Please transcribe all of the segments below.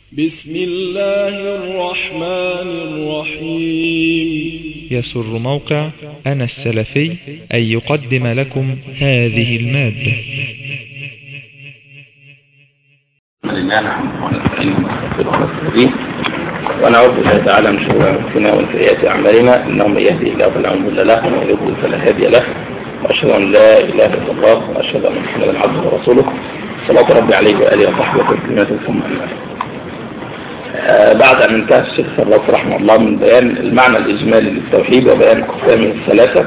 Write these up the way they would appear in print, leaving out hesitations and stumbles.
بسم الله الرحمن الرحيم. يسر موقع أنا السلفي أن يقدم لكم هذه المادة. ونعوذ بالله تعالى من شرور أنفسنا ومن سيئات أعمالنا، إنه من يهدي الله فلا مضل له ومن يضلل فلا هادي له، وأشهد أن لا إله إلا الله وأشهد أن محمدا عبده ورسوله صلوات ربي عليه وآله وصحبه وسلم. ثم بعد أن انتهى الشيخ صلى رحمه الله من بيان المعنى الإجمالي للتوحيد وبيان أقسامه الثلاثة،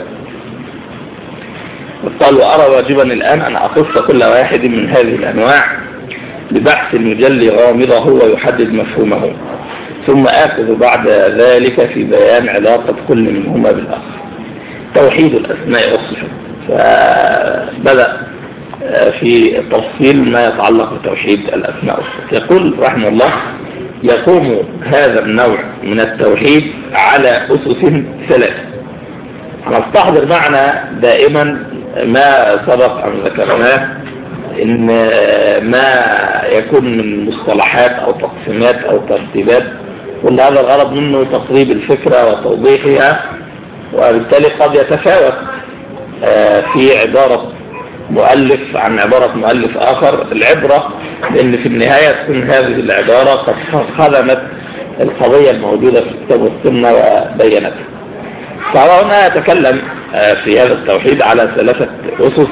قال: وأرى واجبا الآن أن أخص كل واحد من هذه الأنواع ببحث مجلي غامضه ويحدد مفهومه، ثم آخذ بعد ذلك في بيان علاقة كل منهما بالآخر. توحيد الأسماء والصفات. فبدأ في تفصيل ما يتعلق بتوحيد الأسماء والصفات. يقول رحمه الله: يقوم هذا النوع من التوحيد على أسس ثلاثة. هنستحضر معنا دائما ما سبق أن ذكرناه، إن ما يكون من مصطلحات أو تقسيمات أو ترتيبات، كل هذا الغرض منه تقريب الفكرة وتوضيحها، وبالتالي قد يتفاوت في عبارة مؤلف عن عبارة مؤلف آخر. العبرة لأن في النهاية تكون هذه العبارة قد خدمت القضية الموجودة في الكتاب والسنة وبينتها. فهنا يتكلم في هذا التوحيد على ثلاثة أسس.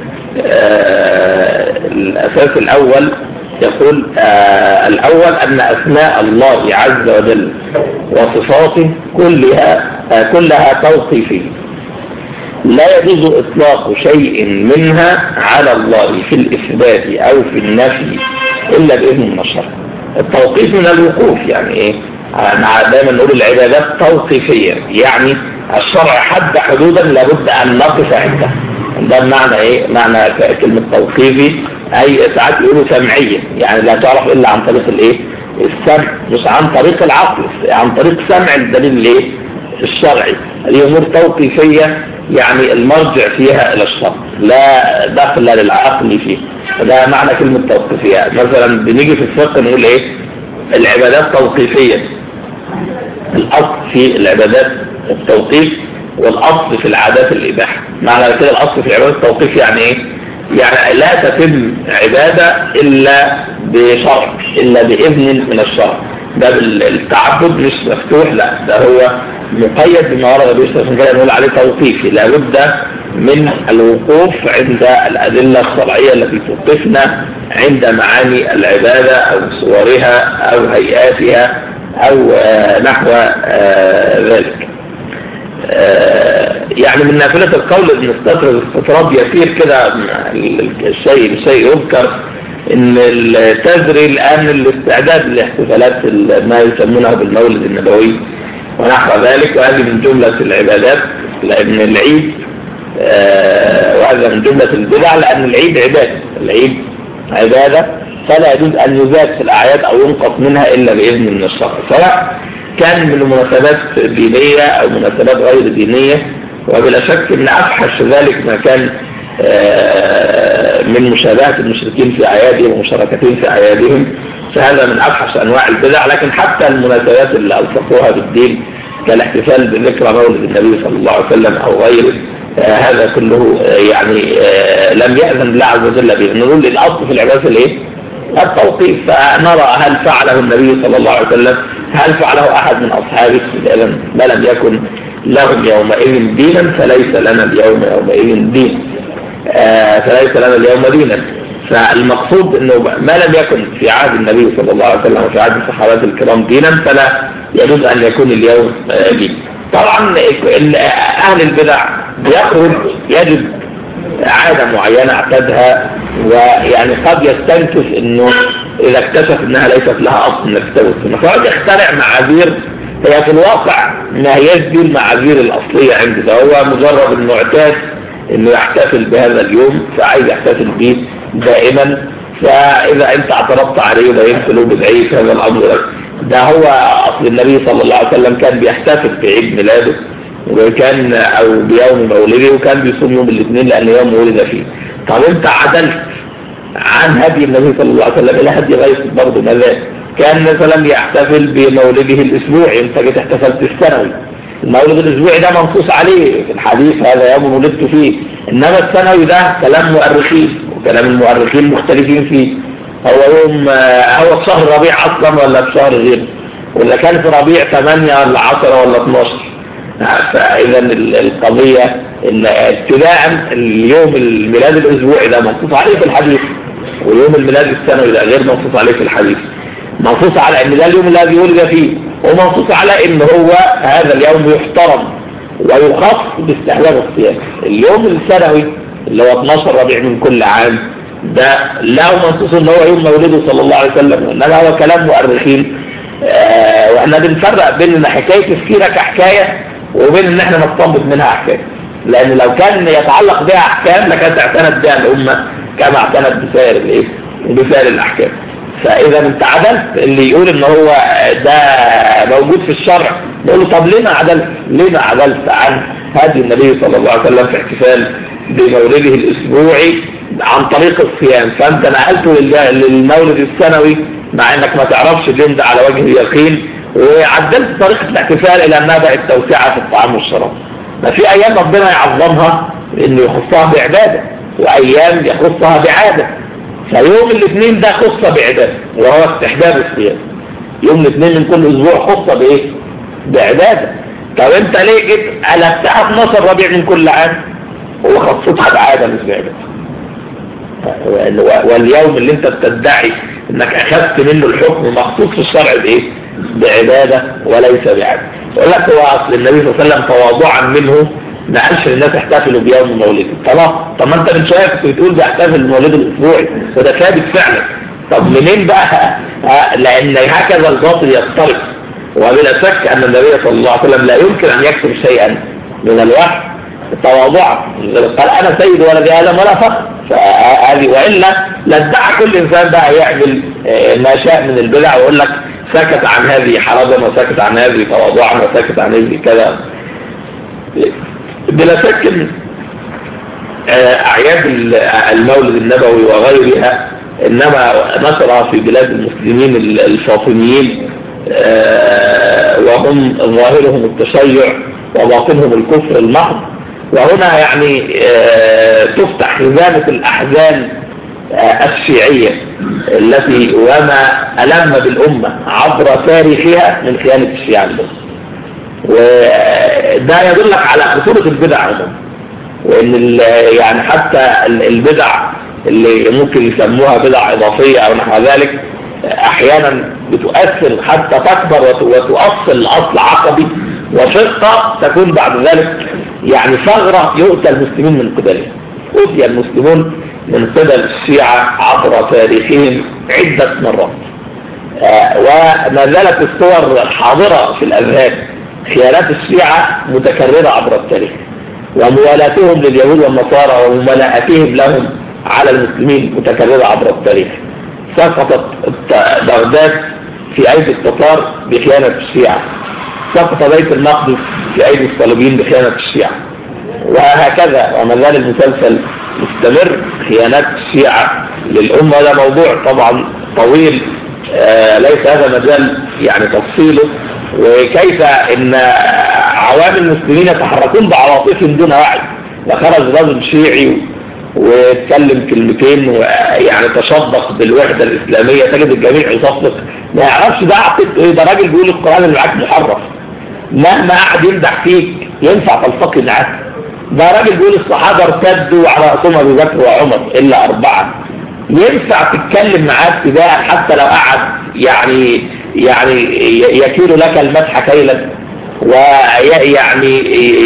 الأساس الأول يقول: الأول أن أسماء الله عز وجل وصفاته كلها توقيفية، لا يجوز إطلاق شيء منها على الله في الإثبات أو في النفي إلا بإذن من الشرع. التوقيف من الوقوف، يعني إيه؟ دائما نقول العبادات توقيفية، يعني الشرع حد حدودا لابد أن نقف عندها. ده معنى إيه؟ معنى كلمة توقيفي، أي ساعات يقولوا سمعية، يعني لا تعرف إلا عن طريق الإيه؟ السمع، مش عن طريق العقل، عن طريق سمع الدليل الإيه؟ الشرعي. الأمور توقيفية يعني المرجع فيها إلى الشرع، لا دخل للعقل فيه. ده معنى كلمة توقيفية. مثلا بنيجي في الفقه نقول إيه؟ العبادات توقيفية. الأصل في العبادات التوقيف، والأصل في العادات الإباحة. معنى كده الأصل في العبادات التوقيف يعني إيه؟ يعني لا تتم عبادة إلا بشرع، إلا بإذن من الشرع. ده التعبد مش مفتوح، لا، ده هو مقيد بما ورد به عشان كده نقول عليه توقيفي. لابد من الوقوف عند الأدلة الشرعية التي توقفنا عند معاني العبادة أو صورها أو هيئاتها أو نحو ذلك. يعني من نافلة القول ان نستطرد استطراد يسير كده الشيء يذكر ان تجري الآن الاستعداد لاحتفالات ما يسمونه بالمولد النبوي ونحو ذلك، وهذه من جملة العبادات، لأن العيد وهذا من جملة البدع، لأن العيد عبادة، العيد عبادة، فلا يجوز أن يزاد في الأعياد أو ينقص منها إلا بإذن من الشرع، سواء كان من مناسبات دينية أو مناسبات غير دينية. وبلا شك أن أفحش ذلك ما كان من مشابهة المشركين في أعيادهم ومشاركتهم في أعيادهم، فهذا من أفحش أنواع البدع. لكن حتى المناسبات اللي ألصقوها بالدين كالاحتفال بذكرى مولد النبي صلى الله عليه وسلم أو غيره، هذا كله يعني لم يأذن الله عز وجل به. نقول الأصل في العبادة الإيه؟ التوقيف. فنرى هل فعله النبي صلى الله عليه وسلم، هل فعله أحد من أصحابه؟ ما لم يكن لهم يومئذ دينا فليس لنا اليوم يومئذ دين، فليس لنا اليوم دينا. فالمقصود أنه ما لم يكن في عهد النبي صلى الله عليه وسلم وفي عهد الصحابة الكرام دينا فلا يجوز أن يكون اليوم دين. طبعا أهل البدع يجد عادة معينة اعتادها، ويعني قد يستنكف انه اذا اكتشف انها ليست لها اصل من الكتاب والسنة فقد يخترع معاذير هي في الواقع ما هياش دي المعاذير الاصلية عنده. ده هو مجرد انه اعتاد انه يحتفل بهذا اليوم فعايز يحتفل به دائما، فاذا انت اعترضت عليه وبينت له بدعي في هذا الامر. ده هو اصل النبي صلى الله عليه وسلم كان بيحتفل بعيد ميلاده وكان او بيوم مولده، وكان بيصوم يوم الاثنين لان يوم ولد فيه. طب انت عدلت عن هدي النبي صلى الله عليه وسلم الى هدي غيرك برضه، ماذا كان مثلا يحتفل بمولده الاسبوعي، انت جيت احتفلت السنوي. المولد الاسبوعي ده منصوص عليه في الحديث هذا يوم ولدت فيه، انما السنوي ده كلام مؤرخين، وكلام المؤرخين مختلفين فيه. هو يوم هو في شهر ربيع اصلا ولا في شهر غيره، ولا كان في ربيع 8 ولا 10 ولا 12. فاذا القضية ان ابتداء اليوم الميلاد الاسبوعي ده منصوص عليه في الحديث، ويوم الميلاد السنوي ده غير منصوص عليه في الحديث. منصوص على ان ده اليوم الذي ولد فيه، ومنصوص على ان هو هذا اليوم يحترم ويخص باستحباب الصيام. اليوم السنوي اللي هو 12 ربيع من كل عام ده لا منصوص ان هو يوم مولده صلى الله عليه وسلم، انما هو كلام مؤرخين. واحنا بنفرق بين ان حكاية تفكيرك حكاية وبين ان احنا نستنبط منها احكام، لان لو كان يتعلق بها احكام لكانت اعتنت بها الامة كما اعتنت بسائر الاحكام. فاذا انت عدلت اللي يقول ان هو ده موجود في الشرع، نقول له طب ليه ما عدلت عن هدي النبي صلى الله عليه وسلم في احتفال بمولده الاسبوعي عن طريق الصيام؟ فانت نقلته للمولد السنوي مع انك ما تعرفش اليوم ده على وجه اليقين، وعدلت طريقة الاحتفال الى انها بقت توسعة في الطعام والشراب. ما في ايام ربنا يعظمها انه يخصها بعبادة، وايام يخصها بعادة. فيوم الاثنين ده خصة بعبادة وهو استحباب الصيام. يوم الاثنين من كل اسبوع خصة بايه؟ بعبادة. طب انت ليه جيت قلبتها 12 ربيع من كل عام وخصتها بعادة مش بعبادة؟ واليوم اللي انت بتدعي انك اخذت منه الحكم مخصوص في الشرع بايه؟ بعبادة وليس بعادة. يقول لك هو اصل النبي صلى الله عليه وسلم تواضعا منه ما قالش للناس احتفلوا بيوم مولده. طب ما انت من شويه كنت بتقول بيحتفل بمولد الاسبوعي وده ثابت فعلا. طب منين بقى؟ لان هكذا الباطل يختلط، وبلا شك ان النبي صلى الله عليه وسلم لا يمكن ان يكتب شيئا من الوحي تواضعا. قال انا سيد ولد ادم ولا فخر. فهذه والا لادعى كل انسان بقى يعمل ما شاء من البدع ويقول لك سكت عن هذه حرجا وسكت عن هذه تواضعا وسكت عن هذه كذا. بلا شك اعياد المولد النبوي وغيرها انما نشر في بلاد المسلمين الفاطميين، وهم ظاهرهم التشيع وباطنهم الكفر المحض. وهنا يعني تفتح خزانة الأحزان الشيعية التي وما ألم بالأمة عبر تاريخها من خيانة الشيعة لهم. وده يدلك على خطورة البدع عموما، وإن يعني حتى البدع اللي ممكن يسموها بدع إضافية أو نحو ذلك أحيانا بتؤثر حتى تكبر وتؤصل أصل عقدي وفرقة تكون بعد ذلك يعني ثغرة يؤتى المسلمين من قبلها. أوتي المسلمون من قبل الشيعة عبر تاريخهم عدة مرات، وما زالت الصور حاضرة في الأذهان. خيانات الشيعة متكررة عبر التاريخ، وموالاتهم لليهود والنصارى وملاءتهم لهم على المسلمين متكررة عبر التاريخ. سقطت بغداد في أيدي التتار بخيانة الشيعة، سقط بيت المقدس في أيدي الصليبيين بخيانة الشيعة، وهكذا. وما زال المسلسل مستمر خيانات الشيعة للأمة. ده موضوع طبعا طويل، ليس هذا مجال يعني تفصيله، وكيف ان عوام المسلمين يتحركون بعواطفهم دون وعي. وخرج رجل شيعي واتكلم كلمتين ويعني تشبق بالوحدة الإسلامية، تجد الجميع يصفق ما يعرفش ده عقيدته ايه. ده راجل بيقول القرآن اللي معاك محرف، مهما قعد يمدح فيك ينفع تلتقي معاه. ده راجل بيقول الصحابة ارتدوا على رأسهم أبو بكر وعمر إلا 4. ينفع تتكلم معاه ابتداء حتى لو قعد يعني يكيل لك المدح كيلا، ويعني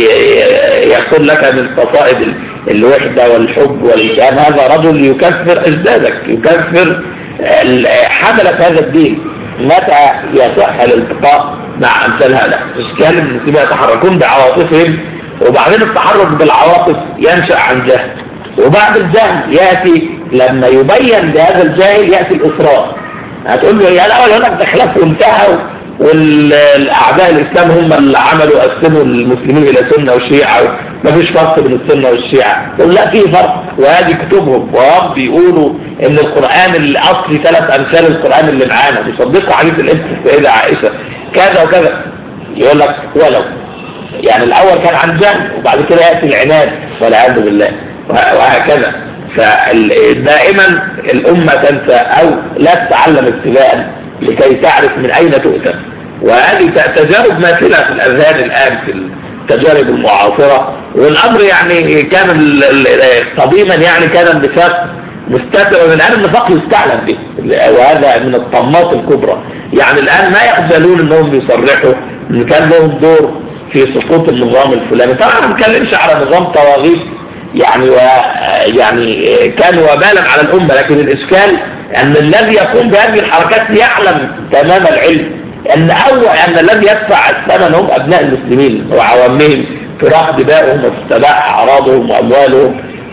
يقول لك من قصائد الوحدة والحب والإنسان. هذا رجل يكفر أجدادك، يكفر حملة هذا الدين. متى يصح الالتقاء مع أمثال هذا؟ إشكال المسلمين يتحركون بعواطفهم، وبعدين التحرك بالعواطف ينشأ عن جهل، وبعد الجهل يأتي لما يبين لهذا الجاهل يأتي الإصرار. هتقول له يا الأول هناك ده خلاف وانتهى، والأعداء الإسلام هم اللي عملوا قسموا المسلمين إلى سنة وشيعة مفيش فرق بين السنة والشيعة. يقول لا في فرق، وهذه كتبهم وهم بيقولوا ان القرآن الاصلي 3 امثال القرآن اللي معانا، بيصدقوا حديث الانس السيدة عائشة كذا وكذا. يقول لك ولو يعني الاول كان عن جهل وبعد كده يأتي العناد والعياذ بالله وهكذا. فدائما الامة تنسى او لا تتعلم ابتداء لكي تعرف من اين تؤتى. وهذه تجارب ماثلة في الاذهان الان في التجارب المعاصرة. والامر يعني كان قديما يعني كان النفاق مستتر، الان النفاق يستعلم به، وهذا من الطمات الكبرى. يعني الان ما يخجلون انهم يصرحوا ان كان لهم دور في سقوط النظام الفلاني. طبعا ما بنتكلمش على نظام طواغيت يعني يعني كان وبالا على الامه، لكن الاشكال ان الذي يقوم بهذه الحركات يعلم تمام العلم ان الذي يدفع الثمن هم ابناء المسلمين وعوامهم، فراق دمائهم واستباح اعراضهم واموالهم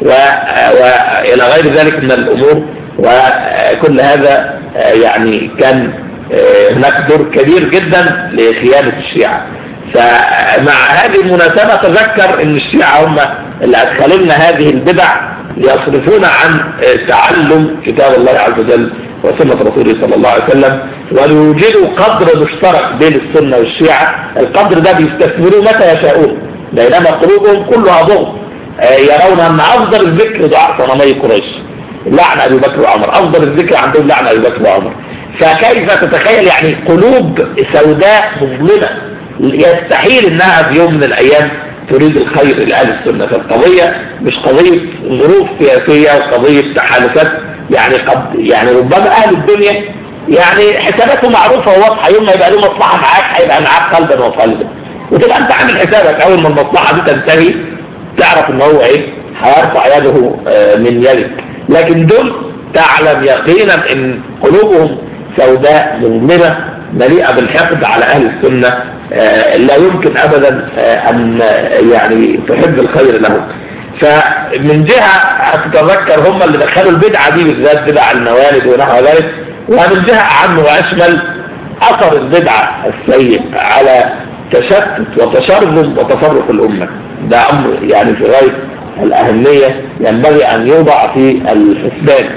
والى غير ذلك من الامور. وكل هذا يعني كان هناك دور كبير جدا لخيانة الشيعة. فمع هذه المناسبة تذكر ان الشيعة هم اللي ادخلوا لنا هذه البدع ليصرفونا عن تعلم كتاب الله عز وجل وسنة رسوله صلى الله عليه وسلم، وليوجدوا قدر مشترك بين السنة والشيعة. القدر ده بيستثمروه متى يشاءون، بينما قلوبهم كلها ضغط. يرون ان افضل الذكر دعاء صنمي قريش، لعن ابي بكر وعمر، افضل الذكر عندهم لعن ابي بكر وعمر. فكيف تتخيل يعني قلوب سوداء مظلمة يستحيل انها في يوم من الايام تريد الخير لأهل السنة. فالقضية مش قضية ظروف سياسية وقضية تحالفات، يعني ربما اهل الدنيا يعني حساباته معروفة وواضحة، يوم ما يبقى له مصلحة معاك هيبقى معاك قلبا وقلبا، وتبقى انت عامل حسابك اول ما المصلحة دي تنتهي تعرف ان هو هيرفع يده من يدك. لكن دول تعلم يقينا ان قلوبهم سوداء مظلمة مليئة بالحقد على اهل السنة، لا يمكن ابدا ان يعني تحب الخير لهم. فمن جهة تتذكر هم اللي دخلوا البدعة دي بالذات، بدع الموالد ونحو ذلك، ومن جهة أعم وأشمل أثر البدعة السيء على تشتت وتشرذم وتفرق الأمة. ده أمر يعني في غاية الأهمية ينبغي أن يوضع في الحسبان.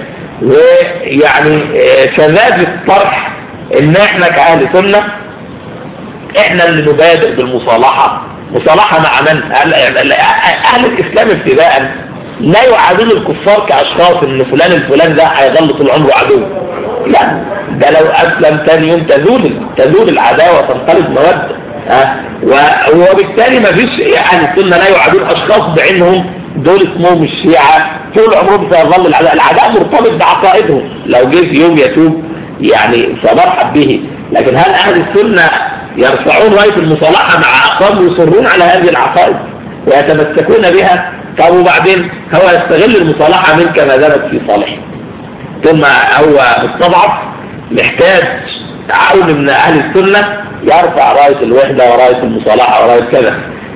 ويعني شذاذ الطرح إن إحنا كأهل سنة إحنا اللي نبادئ بالمصالحة. مصالحة مع من؟ أهل الإسلام ابتداء لا يعادل الكفار كأشخاص إن فلان الفلان ده هيظل طول عمره عدو. لا، ده لو أسلم ثاني يوم تزول العداوة تنقلب مودة. وبالتالي ما فيش أهل السنة لا يعادل أشخاص بعينهم، دول اسمهم الشيعة طول عمرهم سيظل العداء مرتبط بعقائدهم. لو جه في يوم يتوب يعني فمرحب به. لكن هل أهل السنة يرفعون راية المصالحة مع أقوام يصرون على هذه العقائد ويتمسكون بها؟ طب وبعدين هو يستغل المصالحة منك ما دامت في صالحه، ثم هو مستضعف محتاج تعاون من أهل السنة يرفع راية الوحدة وراية المصالحة وراية كذا.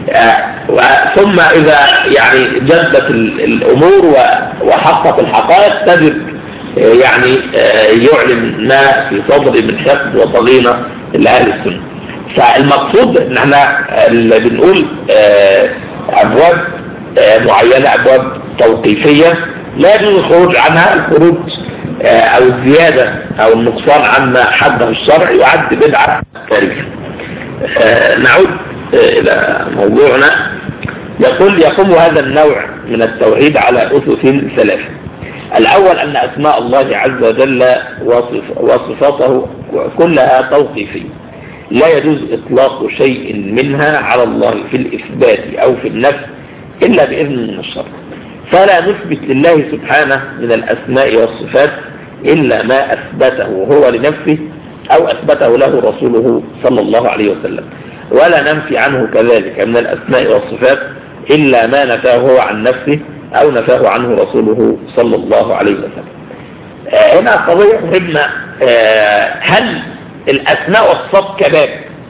ثم إذا يعني جدت الأمور وحقق الحقائق تجد يعني يعلن ما في صدر من حقد وضغينة لأهل السنة. فالمقصود ان احنا اللي بنقول ابواب معينة، ابواب توقيفية لا يجوز الخروج عنها. الخروج او الزيادة او النقصان عما حده الشرع يعد بدعة كارثة. نعود الى موضوعنا. يقوم هذا النوع من التوحيد على اسس 3. الاول ان اسماء الله عز وجل وصفاته كلها توقيفية، لا يجوز إطلاق شيء منها على الله في الإثبات أو في النفي إلا بإذن من الشرع. فلا نثبت لله سبحانه من الأسماء والصفات إلا ما أثبته هو لنفسه أو أثبته له رسوله صلى الله عليه وسلم، ولا ننفي عنه كذلك من الأسماء والصفات إلا ما نفاه هو عن نفسه أو نفاه عنه رسوله صلى الله عليه وسلم. هنا قضية مهمة. هل الأسماء والصفات كباب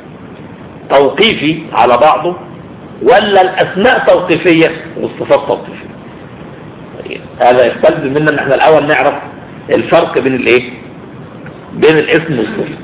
توقيفي على بعضه، ولا الأسماء توقيفية والصفات توقيفية؟ هذا يستلزم منا ان احنا الأول نعرف الفرق بين الايه؟ بين الاسم والصفة.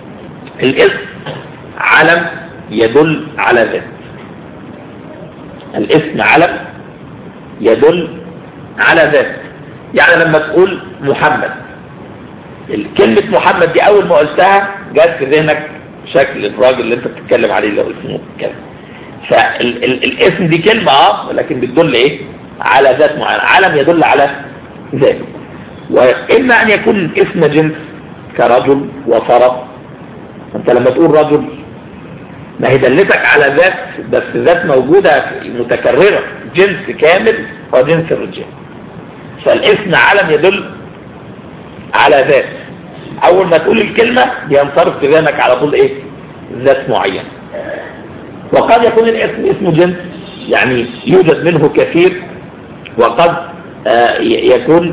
الاسم علم يدل على ذات، الاسم علم يدل على ذات. يعني لما تقول محمد، كلمة محمد دي أول ما قلتها جات في ذهنك شكل الراجل اللي أنت بتتكلم عليه اللي هو اسمه كده. فالاسم دي كلمة لكن بتدل إيه؟ على ذات معينة. علم يدل على ذات. وإما أن يكون اسم جنس كرجل وفرس. أنت لما تقول رجل ما هي دلتك على ذات، بس ذات موجودة متكررة، جنس كامل هو جنس الرجال. فالاسم علم يدل على ذات. أول ما تقول الكلمة ينصرف في ذهنك على طول إيه؟ ذات معين. وقد يكون الاسم اسم جنس يعني يوجد منه كثير، وقد يكون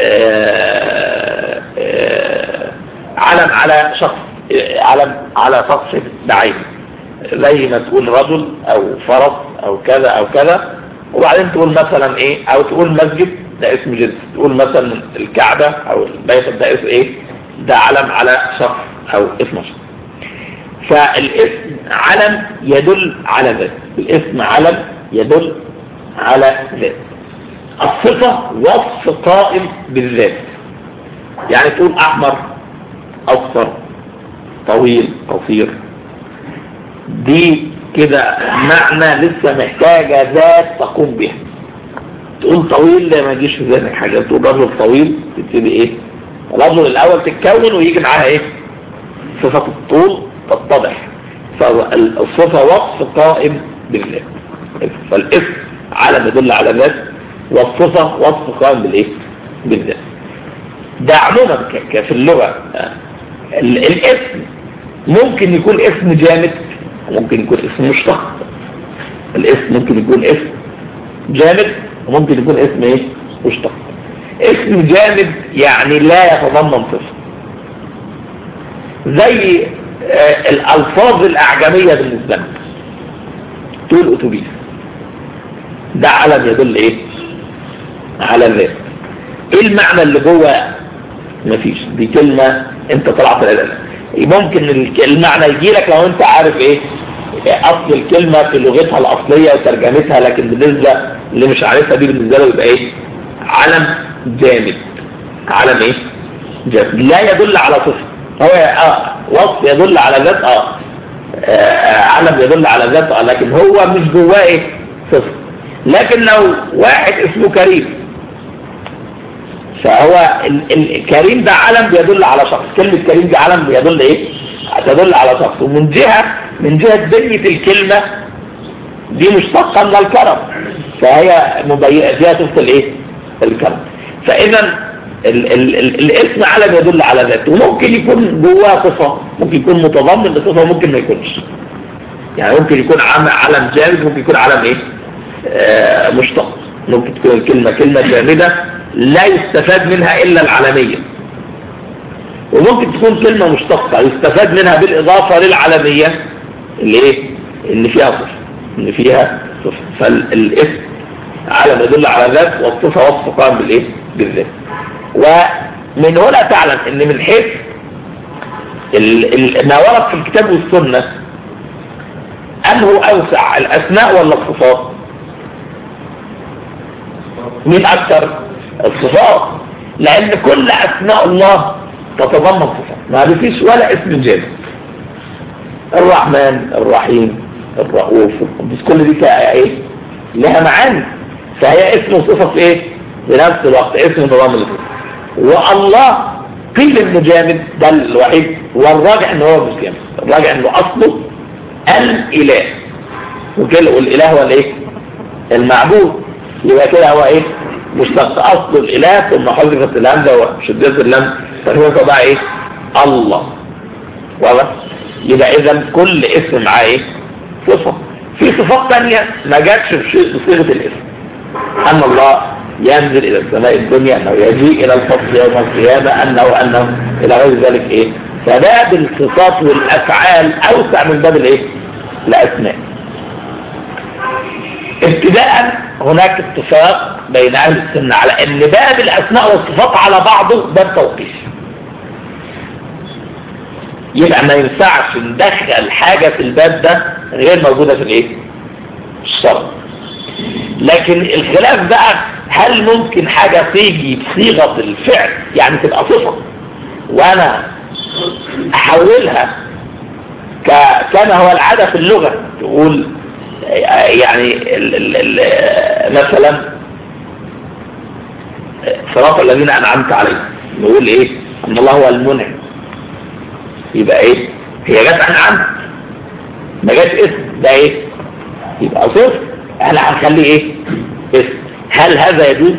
علم على شخص، علم على شخص بعينه، زي ما تقول رجل او فرس او كذا او كذا. وبعدين تقول مثلا ايه، او تقول مسجد ده اسم جنس، تقول مثلا الكعبة او البيت ده اسم ايه، ده علم على شخص او اسم شخص. فالاسم علم يدل على ذات، الاسم علم يدل على ذات. الصفة وصف قائم بالذات. يعني تقول احمر، اصفر، طويل، قصير، دي كده معنى لسه محتاجة ذات تقوم بها. تقول طويل ما يجيش في ذهنك حاجة. تقول رجل طويل تبتدي ايه؟ الرجل الاول تتكون ويجي معاها ايه؟ صفة الطول تتضح. فالصفة وصف قائم بالذات. فالاسم علم يدل على ذات، والصفة وصف قائم بالايه؟ بالذات. ده عموما في اللغة. الاسم ممكن يكون اسم جامد، ممكن يكون اسم مشتق. الاسم ممكن يكون اسم جامد وممكن يكون اسم ايه؟ مشتق. اسم جامد يعني لا يتضمن صفة، زي الألفاظ الأعجمية بالنسبة لنا. تقول أتوبيس، ده علم يدل ايه؟ على الذات. ايه المعنى اللي جوه؟ مفيش، دي كلمة انت طلعت الأدلة. ممكن المعنى يجي لك لو انت عارف ايه اصل الكلمة في لغتها الأصلية وترجمتها، لكن بالنسبة اللي مش عارفها دي بالنسبة له يبقى ايه؟ علم جامد. علم ايه؟ جامد لا يدل على صفة. هو وصف يدل على ذات علم يدل على ذات لكن هو مش جواه ايه؟ صفة. لكن لو واحد اسمه كريم، فهو الكريم ده علم بيدل على شخص. كلمة كريم دي علم بيدل ايه؟ تدل على شخص. ومن جهة بنية الكلمة دي مشتقة من الكرم، فهي مبينة فيها صفة الايه؟ الكرم. فاذا الاسم علم يدل على ذاته، وممكن يكون جواه صفة، ممكن يكون متضمن لصفة وممكن ما يكونش. يعني ممكن يكون علم جامد، ممكن يكون علم ايه؟ مشتق. ممكن تكون الكلمة كلمة جامدة لا يستفاد منها إلا العالمية، وممكن تكون كلمة مشتقة يستفاد منها بالإضافة للعالمية اللي إيه؟ اللي فيها صفة، اللي فيها صفة. فالاسم علم يدل على ذات، والصفة وصف قائم بالإيه؟ بالذات. ومن هنا تعلم إن من حيث ما ورد في الكتاب والسنة أنه أوسع، الأسماء ولا الصفات؟ مين أكثر؟ الصفات. لأن كل أسماء الله تتضمن صفات، ما فيش ولا اسم جامد. الرحمن، الرحيم، الرؤوف، القدوس، كل دي ايه؟ لها معاني. فهي اسم وصفة في ايه؟ بنفس الوقت اسم متضمن لصفة. والله قيل انه جامد، ده الوحيد، والراجع انه هو مش جامد. الراجع انه اصله الاله، وكده الاله هو الايه؟ المعبود. يبقى كده هو ايه؟ مشتق اصل الاله ثم حذفت الهمزه وشدت اللام فهو بقى ايه؟ الله. واضح؟ يبقى اذا كل اسم معاه ايه؟ صفه. في صفات ثانيه ما جاتش بصيغه الاسم، ان الله ينزل الى السماء الدنيا، انه يجيء الى الفصل يوم القيامه، انه الى غير ذلك ايه؟ فباب الصفات والافعال اوسع من باب الايه؟ الاسماء. ابتداء هناك اتفاق بين اهل السنه على ان باب الاسماء والصفات على بعضه باب توقيفي. يبقى ما ينفعش ندخل حاجه في الباب ده غير موجوده في الايه؟ الشرع. لكن الخلاف بقى هل ممكن حاجة تيجي بصيغة الفعل يعني تبقى صفة وانا احولها كما هو العادة في اللغة، تقول يعني مثلا صراط الذين انعمت عليهم، نقول ايه؟ ان الله هو المنعم، يبقى ايه؟ هي جت انعمت ما جاتش اسم، ده ايه؟ يبقى صفر، احنا هنخليه ايه؟ اسم. هل هذا يجوز؟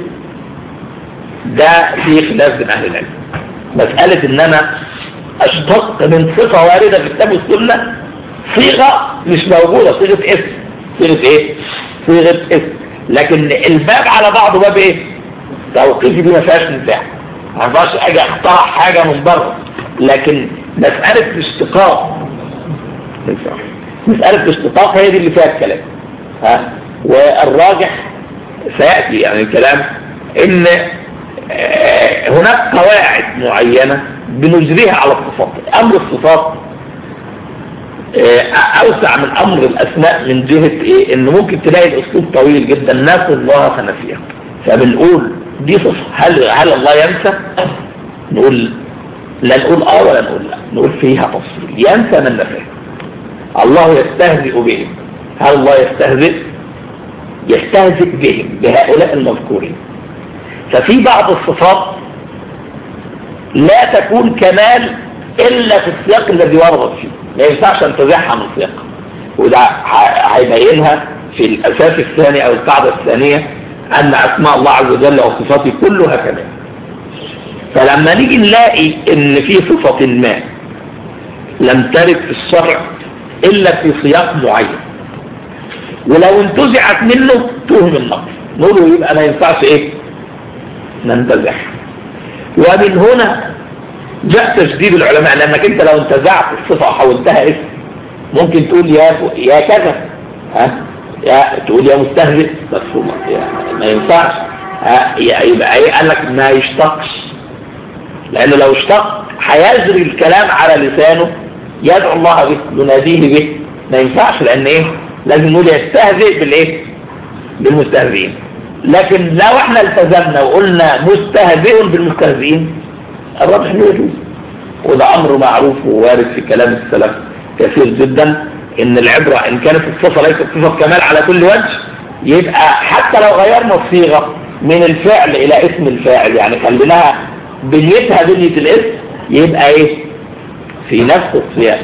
ده في خلاف بين اهل العلم. مسألة ان انا اشتق من صفة واردة في الكتاب والسنة صيغة مش موجودة، صيغة اسم. صيغة ايه؟ صيغة اسم. لكن الباب على بعضه باب ايه؟ توقيفي دي ما فيهاش نزاع، ما ينفعش اجي اخترع حاجة من بره. لكن مسألة الاشتقاق، مسألة الاشتقاق هي دي اللي فيها الكلام. والراجح سيأتي يعني الكلام ان هناك قواعد معينة بنجريها على الصفات. امر الصفات اوسع من امر الاسماء من جهة ايه؟ ان ممكن تلاقي الاسلوب طويل جدا، ناس الله فنسيه، فبنقول دي صفة. هل الله ينسى؟ نقول لا، نقول ولا نقول لا، نقول فيها تفصيل. ينسى من نفاه. الله يستهزئ بهم، هل الله يستهزئ بهم بهؤلاء المذكورين؟ ففي بعض الصفات لا تكون كمال إلا في السياق الذي وردت فيه، ما ينفعش انتزعها من السياق. وده هيبينها في الأساس الثاني أو القاعدة الثانية، أن أسماء الله عز وجل وصفاته كلها كمال. فلما نيجي نلاقي إن في صفة ما لم ترد في الشرع إلا في سياق معين، ولو انتزعت منه توهم النقص، نقوله يبقى ما ينفعش ايه؟ ننتزعها. ومن هنا جاء تشديد العلماء، لانك انت لو انتزعت الصفة وحولتها اسم ممكن تقول يا كذا، تقول يا مستهزئ، بس ما ينفعش. يبقى ايه؟ قال لك ما يشتقش، لانه لو اشتق هيجري الكلام على لسانه، يدعو الله به، يناديه به، ما ينفعش. لان ايه؟ لازم نقول يستهزئ بالايه؟ بالمستهزئين. لكن لو احنا التزمنا وقلنا مستهزئ بالمستهزئين، الرجح انه يجوز. وده امر معروف ووارد في كلام السلف كثير جدا، ان العبرة ان كانت الصفة ليست صفة كمال على كل وجه، يبقى حتى لو غيرنا الصيغة من الفعل الى اسم الفاعل، يعني خليناها بنيتها بنية الاسم، يبقى ايه؟ في نفس السياق.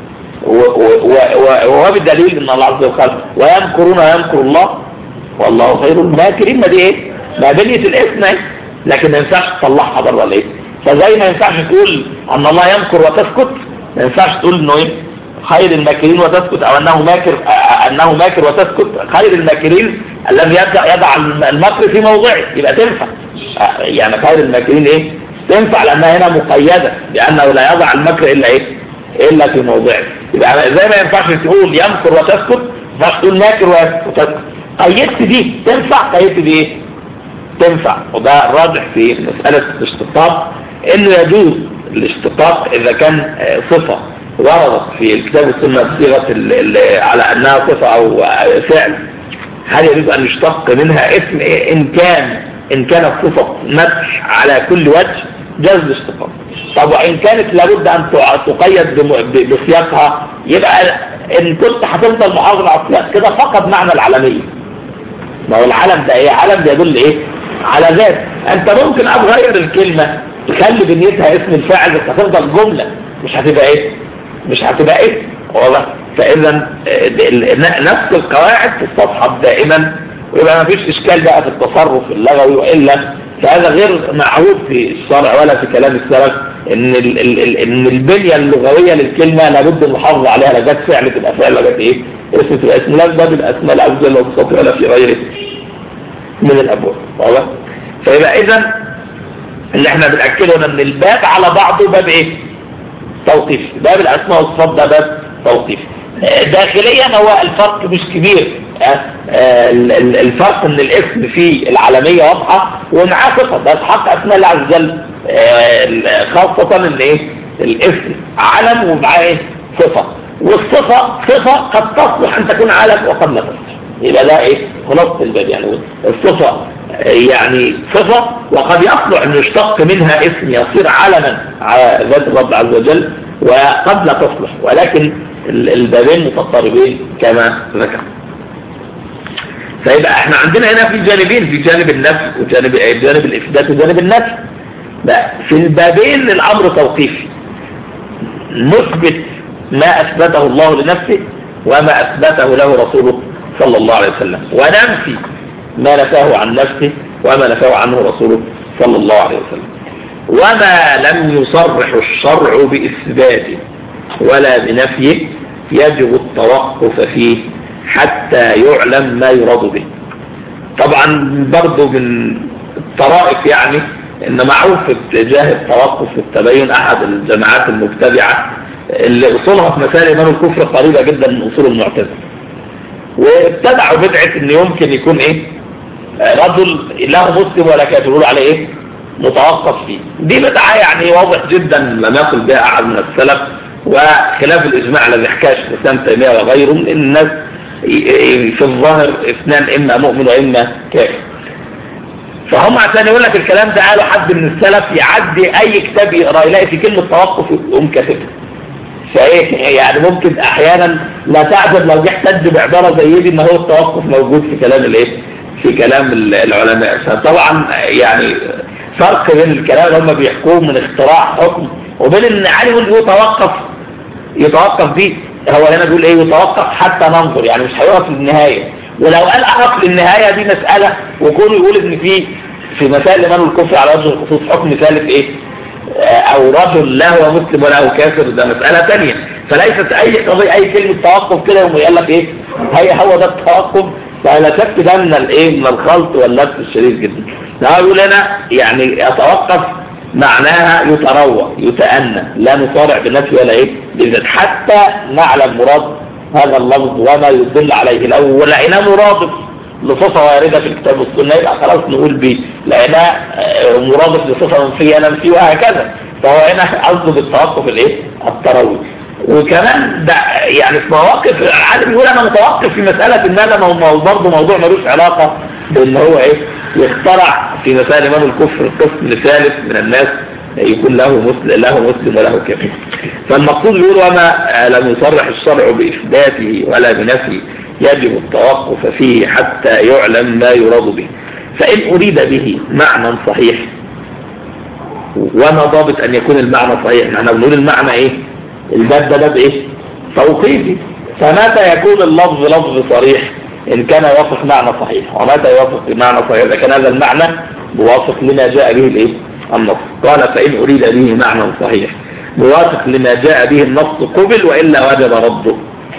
وبالدليل ان الله عز وجل ويمكرون ويمكر الله والله خير الماكرين، ما دي ايه؟ ما بنية الاسم ايه؟ لكن ما ينفعش تطلعها بره الايه؟ فزي ما ينفعش تقول ان الله يمكر وتسكت، ما ينفعش تقول انه ايه؟ خير الماكرين وتسكت، او انه ماكر وتسكت. خير الماكرين الذي يضع المكر في موضعه، يبقى تنفع. يعني خير الماكرين ايه؟ تنفع، لانها هنا مقيدة بانه لا يضع المكر الا ايه؟ الا في موضعه. يبقى زي ما ينفعش تقول يمكر وتسكت، ما ينفعش تقول ماكر وتسكت. قيدت دي تنفع، قيدت دي ايه؟ تنفع. وده الراجح في مسألة الاشتقاق، انه يجوز الاشتقاق اذا كان صفة وردت في الكتاب والسنة بصيغة على انها صفة او فعل، هل يجوز ان يشتق منها اسم؟ ان كانت صفة مدح على كل وجه جاز الاشتقاق. طب وان كانت لابد ان تقيد بسياقها، يبقى ان كنت هتفضل محافظ على السياق كده فقد معنى العالمية. ما هو العلم ده ايه؟ علم ده يدل ايه؟ على ذات. انت ممكن اغير الكلمة تخلي بنيتها اسم الفاعل، بس هتفضل جملة، مش هتبقى ايه؟ مش هتبقى اسم. واضح؟ فاذا نفس القواعد تستصحب دائما، ويبقى ما فيش اشكال بقى في التصرف اللغوي، والا فهذا غير معروف في الشرع ولا في كلام السلف، ان البنية اللغوية للكلمة لابد المحافظ عليها، لا جت فعل تبقى فعل، لا جت ايه؟ اسم تبقى اسم، لا باب الاسماء العز والصفات ولا في غيره من الابواب. واضح؟ فيبقى اذا اللي احنا بنأكده ان الباب على بعضه باب ايه؟ توقيف. باب الاسماء والصفات ده باب توقيف. داخليا هو الفرق مش كبير، الفرق ان الاسم فيه العالمية واضحة ومعاه صفة، ده حق اسماء الله عز وجل، خاصة ان ايه؟ الاسم علم ومعاه ايه؟ صفة. والصفة صفة قد تصلح ان تكون علم وقد لا تصلح. يبقى ده ايه خلاصة الباب. يعني الصفة يعني صفة، وقد يصلح ان يشتق منها اسم يصير علما على ذات الرب عز وجل، وقد لا تصلح، ولكن البابين متقاربين كما ذكر. فيبقى احنا عندنا هنا في جانبين، في جانب النفي وجانب جانب الإثبات وجانب النفي. في البابين الأمر توقيفي، نثبت ما أثبته الله لنفسه وما أثبته له رسوله صلى الله عليه وسلم، وننفي ما نفاه عن نفسه وما نفاه عنه رسوله صلى الله عليه وسلم. وما لم يصرح الشرع بإثباته ولا بنفيه يجب التوقف فيه حتى يعلم ما يراد به. طبعا برضو من الطرائف يعني ان معروف في اتجاه التوقف والتبين احد الجماعات المبتدعه اللي اصولها في مسائل ايمان الكفر قريبه جدا من اصول المعتزله، وابتدعوا بدعه ان يمكن يكون ايه رجل لا مسلم ولا كافر يقولوا عليه ايه متوقف فيه. دي بدعه يعني واضح جدا لم يقل بها احد من السلف، وخلاف الاجماع الذي حكاه شيخ الاسلام تيميه وغيره ان الناس في الظاهر اثنان اما مؤمن واما كافر. فهم عشان يقول لك الكلام ده قالوا حد من السلف يعدي اي كتاب يقرا يلاقي في كلمه توقف يقوم كاتبها. فايه يعني ممكن احيانا لا تعجب لو جه احتج بعباره زي دي ان هو التوقف موجود في كلام الايه في كلام العلماء. فطبعا يعني فرق بين الكلام اللي هم بيحكوه من اختراع حكم وبين ان علي يقول يتوقف دي. هو هنا بيقول ايه يتوقف حتى ننظر، يعني مش هيقف للنهايه. ولو قال اقف للنهايه دي مساله، وكونه يقول ان في مسائل الايمان والكفر على وجه الخصوص حكم ثالث ايه او رجل لا هو مسلم ولا هو كافر، ده مساله ثانيه. فليست اي قضيه اي كلمه توقف كده ويقول لك ايه هو ده التوقف. فلا شك ده من الايه من الخلط واللبس الشديد جدا. ده يقول هنا يعني يتوقف معناها يتروى يتأنى، لا نصارع بنفسه ولا ايه بذات، حتى نعلم مراد هذا اللفظ وما يدل عليه. لو لقيناه مرادف لصفة واردة في الكتاب والسنة يبقى خلاص نقول به، لقيناه مرادف لصفة منفية ننفيه وهكذا. فهو هنا قصده بالتوقف الايه التروي. وكمان ده يعني في مواقف العالم يقول انا متوقف في مسألة ما برضه موضوع ملوش علاقة بان هو ايه يخترع في مسائل ايمان الكفر القسم الثالث من الناس يكون له مسلم وله كافر. فالمقصود يقول وما لم يصرح الشرع بإثباته ولا بنفيه يجب التوقف فيه حتى يعلم ما يراد به. فإن أريد به معنى صحيح، وما ضابط أن يكون المعنى صحيح؟ نحن بنقول المعنى إيه الباب ده باب إيه توقيفي. فمتى يكون اللفظ لفظ صريح؟ إن كان يوافق معنى صحيح. ومتى يوافق معنى صحيح؟ إذا كان هذا المعنى موافق لما جاء به الإيه النص. قال فإن أريد به معنى صحيح موافق لما جاء به النص قبل، وإلا وجب رده.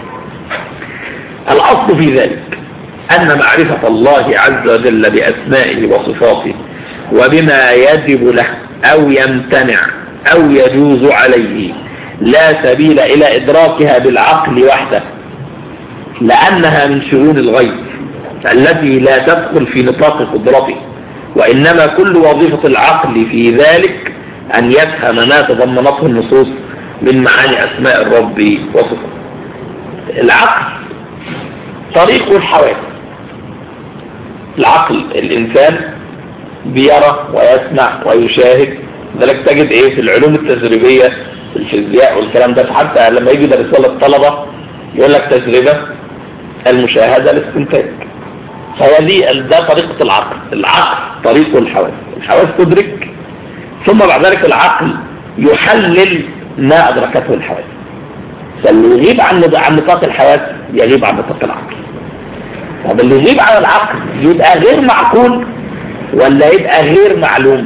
الأصل في ذلك أن معرفة الله عز وجل بأسمائه وصفاته وبما يجب له أو يمتنع أو يجوز عليه لا سبيل إلى إدراكها بالعقل وحده، لأنها من شؤون الغيب التي لا تدخل في نطاق قدرته، وإنما كل وظيفة العقل في ذلك أن يفهم ما تضمنته النصوص من معاني أسماء الرب وصفاته. العقل طريق الحواس. العقل الإنسان بيرى ويسمع ويشاهد، ذلك تجد إيه في العلوم التجريبية في الفيزياء والكلام ده، حتى لما يجي درسوا للطلبة يقول لك تجربة المشاهدة الاستنتاج. فهذه ده طريقة العقل. العقل طريق الحواس. الحواس تدرك، ثم بعد ذلك العقل يحلل ما أدركته الحواس. فاللي يغيب عن نطاق الحواس يغيب عن نطاق العقل. طب اللي يغيب عن العقل يبقى غير معقول ولا يبقى غير معلوم؟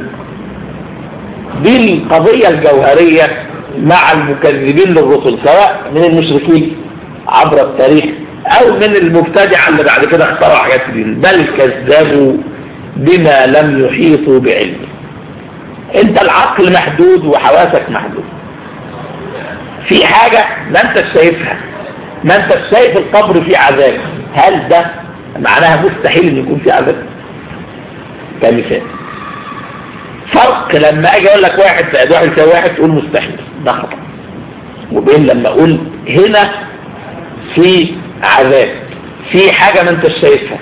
دي القضية الجوهرية مع المكذبين للرسل، سواء من المشركين عبر التاريخ او من المبتدعة اللي بعد كده اخترعوا حاجات دين، بل كذبوا بما لم يحيطوا بعلمه. انت العقل محدود وحواسك محدود. في حاجة ما انت شايفها، ما انت شايف القبر فيه عذاب، هل ده معناها مستحيل ان يكون فيه عذاب؟ كمثال فرق لما اجي اقول لك 1 زائد 1 يساوي 1 تقول مستحيل، ده خطأ. وبين لما اقول هنا في عذاب في حاجة ما انت شايفها،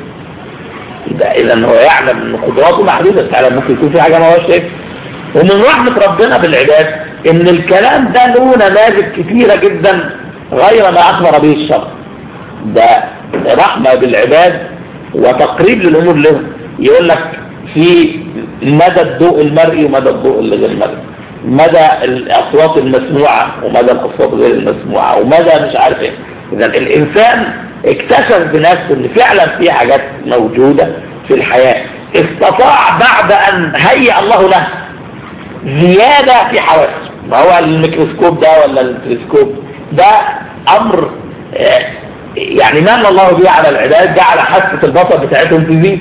اذا هو يعلم ان قدراته محدودة، فعلا ممكن يكون في حاجة ما هو شايفها. ومن رحمة ربنا بالعباد ان الكلام ده له نماذج كثيرة جدا غير ما اخبر به الشرع. ده رحمة بالعباد وتقريب للامور لهم. يقول لك في مدى الضوء المرئي ومدى الضوء الغير المرئي، مدى الاصوات المسموعة ومدى الاصوات غير المسموعة، ومدى مش عارف ايه. اذا الانسان اكتشف بنفسه ان فعلا في حاجات موجودة في الحياة، استطاع بعد ان هيأ الله له زيادة في حواسه. ما هو الميكروسكوب ده ولا التلسكوب ده امر يعني من الله به على العباد، جعل حاسة البصر بتاعتهم تزيد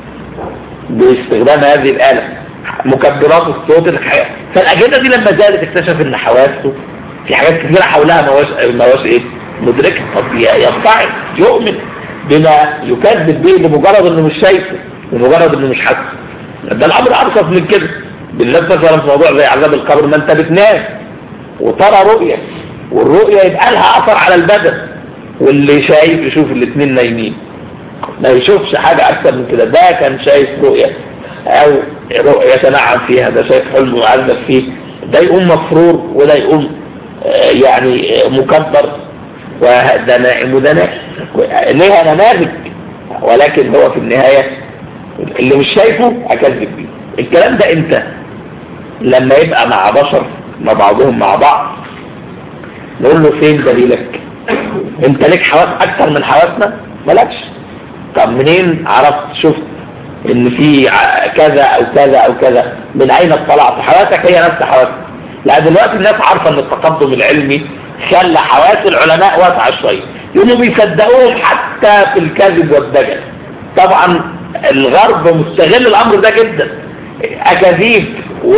باستخدام هذه الآلة، مكبرات الصوت الحياة. فالأجهزة دي لما زادت اكتشف ان حواسه في حاجات كثيرة حولها ما هوش ايه مدركة. طب يستعد يؤمن بما يكذب به لمجرد انه مش شايفه، لمجرد انه مش حاسه. ده الامر ابسط من كده. بالذات مثلا في موضوع زي عذاب القبر، ما انت بتنام وترى رؤية، والرؤية يبقى لها اثر على البدن، واللي شايف يشوف الاثنين نايمين، ما يشوفش حاجة اكثر من كده. ده كان شايف رؤية او رؤية يتنعم فيها، ده شايف حلم معذب فيه، ده يقوم مفرور وده يقوم يعني مكبر، وده نائم وده نائم. ليها نماذج، ولكن هو في النهاية اللي مش شايفه أكذب بيه. الكلام ده امتى؟ لما يبقى مع بشر، مع بعضهم مع بعض، نقول له فين دليلك؟ انت ليك حواس اكتر من حواسنا؟ مالكش. طب منين عرفت شفت ان في كذا او كذا او كذا؟ من اين اطلعت؟ حواسك هي نفس حواسك. لا دلوقتي الناس عارفة ان التقدم العلمي خلى حواس العلماء واسعة شوية، يقوموا بيصدقوهم حتى في الكذب والدجل. طبعا الغرب مستغل الامر ده جدا، اكاذيب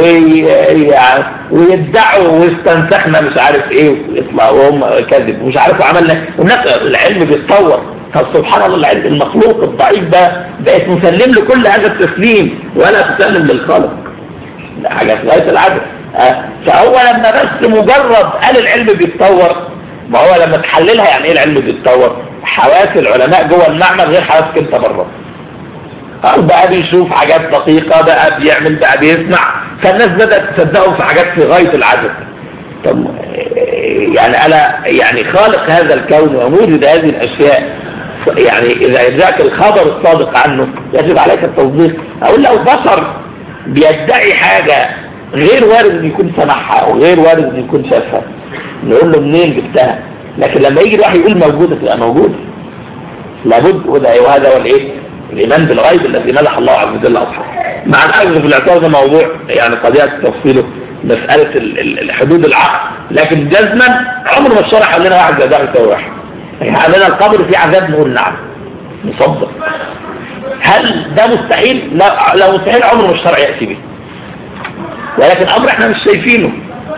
ويدعوا واستنسخنا مش عارف ايه، ويطلعوا وهم كذب ومش عارف عملنا. والناس العلم بيتطور، فسبحان الله العلم المخلوق الضعيف ده بقت مسلم له كل هذا التسليم ولا تسلم للخالق. ده حاجة في غاية العجب. فهو لما بس مجرد قال العلم بيتطور، ما هو لما تحللها يعني ايه العلم بيتطور؟ حواس العلماء جوه المعمل غير حواسك انت بره. بقى بيشوف حاجات دقيقة، بقى بيعمل، بقى بيسمع، فالناس بدأت تصدقهم في حاجات في غاية العجب. طب يعني أنا يعني خالق هذا الكون وموجد هذه الأشياء، يعني إذا جاءك الخبر الصادق عنه يجب عليك التصديق. أقول لو بشر بيدعي حاجة غير وارد أن يكون سمعها وغير وارد أن يكون شافها، نقول له منين جبتها؟ لكن لما يجي الواحد يقول موجودة تبقى موجودة لابد. وهذا هو الايه؟ الإيمان بالغيب الذي ملح الله عز وجل أصحابه. مع الأخذ في الاعتبار ده موضوع يعني قضية تفصيله مسألة الحدود العقل، لكن جزما عمر ما الشرع قال لنا واحد زي ده يساوي واحد. يعني قال لنا القبر فيه عذاب، نقول نعم نصدق. هل ده مستحيل؟ لا، لو مستحيل عمر ما الشرع يأتي به، ولكن أمر احنا مش شايفينه.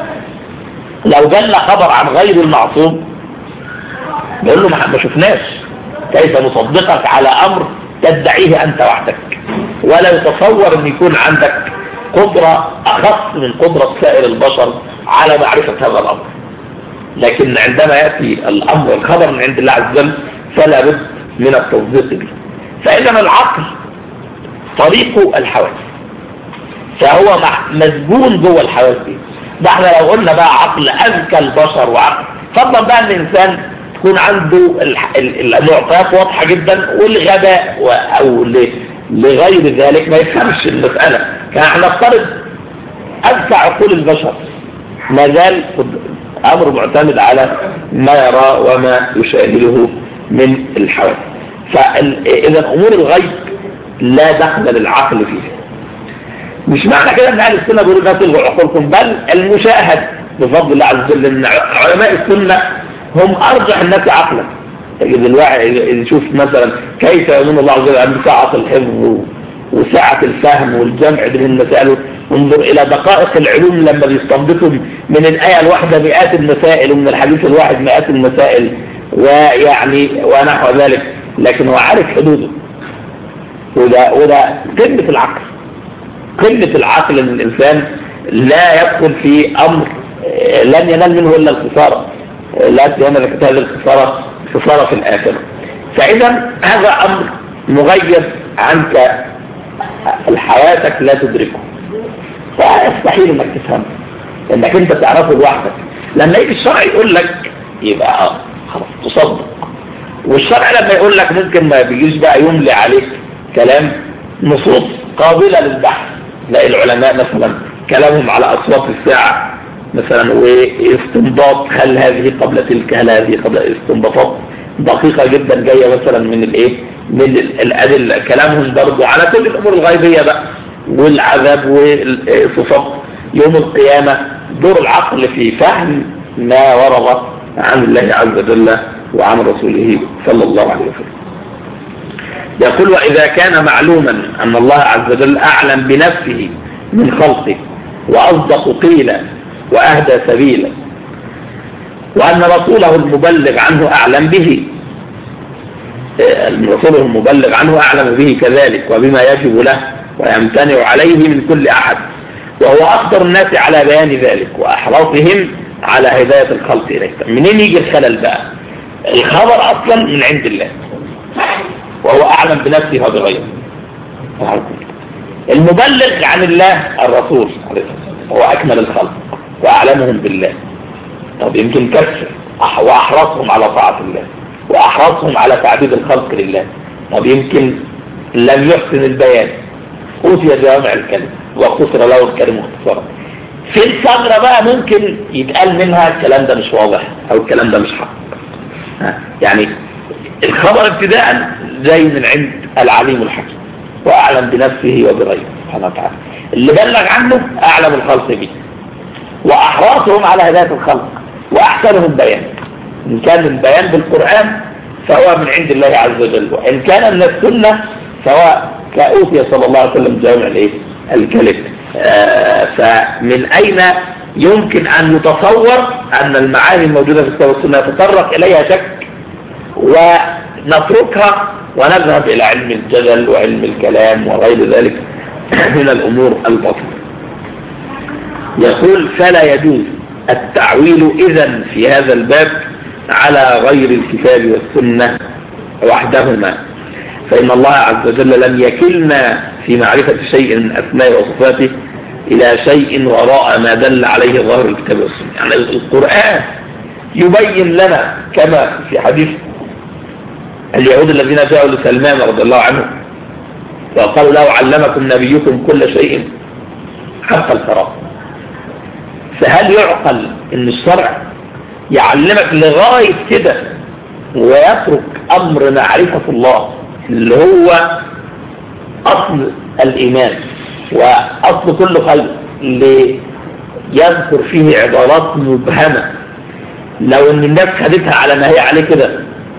لو جالنا خبر عن غير المعصوم نقول له ما شفناش، كيف نصدقك على أمر تدعيه أنت وحدك؟ ولا يتصور أن يكون عندك قدرة أخص من قدرة سائر البشر على معرفة هذا الأمر. لكن عندما يأتي الأمر الخبر من عند الله عز وجل فلا بد من التصديق به. فإذا العقل طريق الحواس، فهو مسجون جوه الحواس دي. ده احنا لو قلنا بقى عقل أذكى البشر وعقل، فضلا بقى أن الإنسان تكون عنده المعطيات واضحة جدا، والغباء أو لغير ذلك ما يفهمش المسألة. كان احنا نفترض أذكى عقول البشر، ما زال أمر معتمد على ما يرى وما يشاهده من الحواس. فإذا أمور الغيب لا دخل للعقل فيها. مش معنى كده ان اهل السنه بيقولوا لا تلغوا عقولكم، بل المشاهد بفضل الله عز وجل ان علماء السنه هم ارجح الناس عقلا. تجد الواحد يشوف مثلا كيف يمن الله عز وجل عن سعه الحفظ وسعه الفهم والجمع بين المسائل. انظر الى دقائق العلوم لما بيستنبطوا من الايه الواحده مئات المسائل، ومن الحديث الواحد مئات المسائل، ويعني ونحو ذلك، لكن هو عارف حدوده. وده قمه العقل. قمة العقل ان الانسان لا يدخل في امر لن ينال منه الا الخسارة، لا ينال هذه الخسارة في الاخرة. فإذا هذا أمر مغيب عنك، حياتك لا تدركه، فيستحيل انك تفهمه لانك انت تعرفه لوحدك. لما يجي الشرع يقول لك يبقى خلاص تصدق، والشرع لما يقول لك ممكن ما بيجيش بقى يملي عليك كلام، نصوص قابلة للبحث. لا العلماء مثلا كلامهم على أصوات الساعة مثلا، واستنباط هل هذه قبل تلك، هل هذه قبل، استنباطات دقيقة جدا جاية مثلا من الايه، من الأدلة. كلامهم برضو على كل الأمور الغيبية بقى، والعذاب وصفات يوم القيامة. دور العقل في فهم ما ورد عن الله عز وجل وعن رسوله صلى الله عليه وسلم. يقول وإذا كان معلوما أن الله عز وجل أعلم بنفسه من خلقه وأصدق قيلا وأهدى سبيلا، وأن رسوله المبلغ عنه أعلم به، رسوله المبلغ عنه أعلم به كذلك وبما يجب له ويمتنع عليه من كل أحد، وهو أقدر الناس على بيان ذلك وأحرصهم على هداية الخلق إليه. منين يجي الخلل بقى؟ الخبر أصلا من عند الله، وهو أعلم بنفسه وبغيره. المبلغ عن الله الرسول هو أكمل الخلق وأعلمهم بالله. طب يمكن كسر وأحرصهم على طاعة الله وأحرصهم على تعبيد الخلق لله. طب يمكن لم يحسن البيان، أوتي جوامع الكلم واختصر له الكلم مختصرا. في الثغرة بقى ممكن يتقال منها الكلام ده مش واضح أو الكلام ده مش حق. يعني الخبر ابتداء جاي من عند العليم الحكيم وأعلم بنفسه وبغيره سبحانه وتعالى. اللي بلغ عنه أعلم الخلق به وأحرصهم على هداية الخلق وأحسنهم بيان. إن كان البيان بالقرآن فهو من عند الله عز وجل، وإن كان من السنة فهو كأوتي صلى الله عليه وسلم جامع الكلم. فمن أين يمكن أن نتصور أن المعاني الموجودة في الكتاب والسنة يتطرق إليها شك ونتركها ونذهب إلى علم الجدل وعلم الكلام وغير ذلك من الأمور الباطلة؟ يقول فلا يجوز التعويل إذن في هذا الباب على غير الكتاب والسنة وحدهما، فإن الله عز وجل لم يكلنا في معرفة شيء من أسماء وصفاته إلى شيء وراء ما دل عليه ظاهر الكتاب والسنة. يعني القرآن يبين لنا كما في حديث اليهود الذين جاءوا لسلمان رضي الله عنه وقالوا له علمكم نبيكم كل شيء حتى الفراغ. فهل يعقل ان الشرع يعلمك لغاية كده ويترك امر معرفة الله اللي هو اصل الايمان واصل كل خير اللي يذكر فيه عبارات مبهمة لو ان الناس خدتها على ما هي عليه كده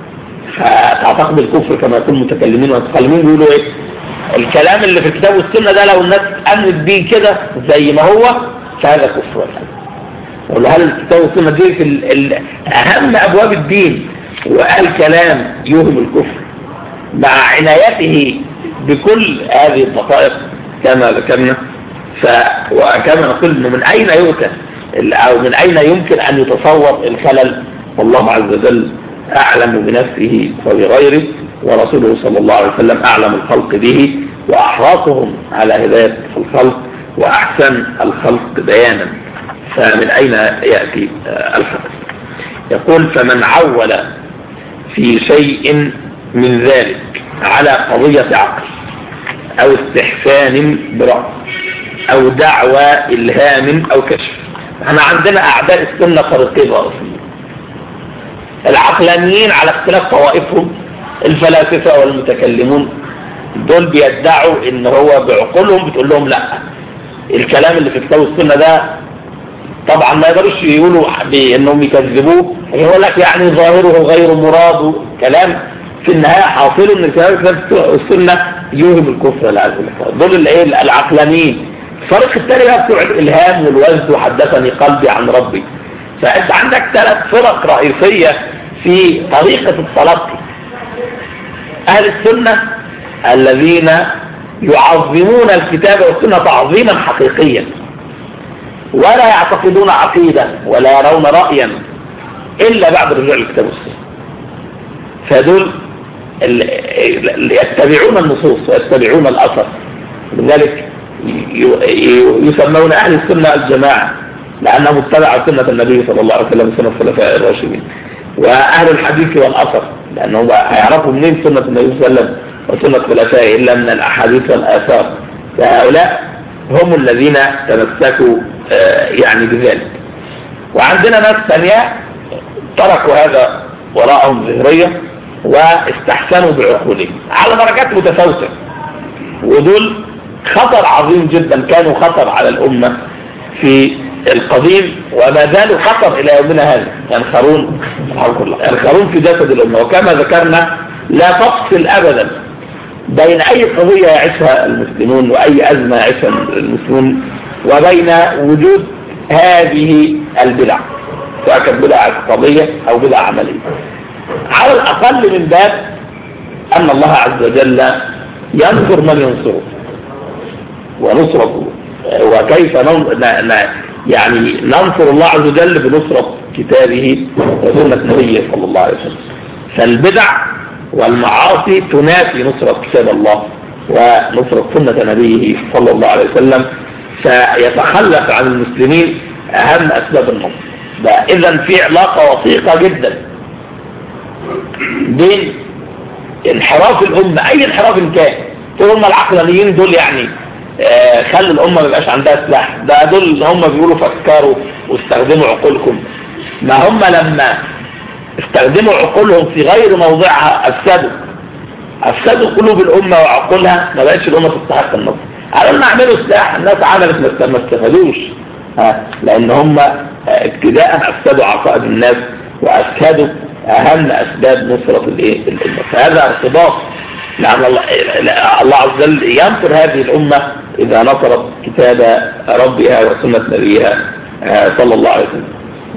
فتعتقد الكفر كما يكون المتكلمين والمتكلمين بيقولوا ايه؟ الكلام اللي في الكتاب والسنة ده لو الناس امنت بيه كده زي ما هو فهذا كفر. هل الكتاب والسنة دي في اهم ابواب الدين وقال كلام يوهم الكفر مع عنايته بكل هذه الدقائق كما ذكرنا؟ وكما نقول انه من اين يؤتى او من اين يمكن ان يتصور الخلل؟ والله عز وجل أعلم بنفسه وبغيره، ورسوله صلى الله عليه وسلم أعلم الخلق به وأحرصهم على هداية الخلق وأحسن الخلق بيانا. فمن أين يأتي الخلق؟ يقول فمن عول في شيء من ذلك على قضية عقل أو استحسان برأي أو دعوى إلهام أو كشف. احنا عندنا أعداء السنة طريقين رئيسيين: العقلانيين على اختلاف طوائفهم، الفلاسفة والمتكلمون، دول بيدعوا ان هو بعقولهم بتقول لهم لا الكلام اللي في الكتاب والسنة ده طبعا ما يقدرش يقولوا بانهم يكذبوه، يقول لك يعني ظاهره غير مراد، كلام في النهاية حاصله ان الكتاب والسنة يوهم الكفر والعياذ بالله. دول الايه العقلانيين. الفرق الثاني بقى بتوع الالهام والوجد وحدثني قلبي عن ربي. فأنت عندك 3 فرق رئيسية في طريقة التلقي: أهل السنة الذين يعظمون الكتاب والسنة تعظيما حقيقيا ولا يعتقدون عقيدة ولا يرون رأيا إلا بعد رجوع الكتاب والسنة. فدول يتبعون النصوص ويتبعون الأثر، لذلك يسمون أهل السنة الجماعة لأنهم اتبعوا سنة النبي صلى الله عليه وسلم وسنة الخلفاء الراشدين. وأهل الحديث والأثر لأنهم هيعرفوا منين سنة النبي صلى الله عليه وسلم وسنة خلفائه إلا من الأحاديث والآثار. فهؤلاء هم الذين تمسكوا يعني بذلك. وعندنا ناس ثانية تركوا هذا وراءهم ظهرية واستحسنوا بعقولهم على درجات متفاوتة، ودول خطر عظيم جدا، كانوا خطر على الأمة في القديم وما زالوا خطر إلى يومنا هذا، ينخرون في جسد الأمة. وكما ذكرنا لا تفصل أبدا بين أي قضية يعيشها المسلمون وأي أزمة يعيشها المسلمون وبين وجود هذه البدع، سواء كانت بدع اعتقادية أو بدع عملية. على الأقل من باب أن الله عز وجل ينصر من ينصره ونصرته. وكيف يعني ننصر الله عز وجل بنصرة كتابه وسنة نبيه صلى الله عليه وسلم. فالبدع والمعاصي تنافي نصرة كتاب الله ونصرة سنة نبيه صلى الله عليه وسلم، فيتخلف عن المسلمين أهم أسباب النصر. إذن في علاقة وثيقة جدا بين انحراف الأمة، أي انحراف كان. هم العقلانيين دول يعني خلوا الأمة ما يبقاش عندها سلاح، ده دول هم بيقولوا فكروا واستخدموا عقولكم. ما هم لما استخدموا عقولهم في غير موضعها أفسدوا قلوب الأمة وعقولها، ما بقتش الأمة تستحق النصر. على ما عملوا سلاح الناس عملت ما استفادوش، لأن هم ابتداء أفسدوا عقائد الناس وأفسدوا أهم أسباب نصرة الأمة. فهذا ارتباط، لأن الله عز وجل ينصر هذه الأمة إذا نصرت كتاب ربها وسنة نبيها صلى الله عليه وسلم.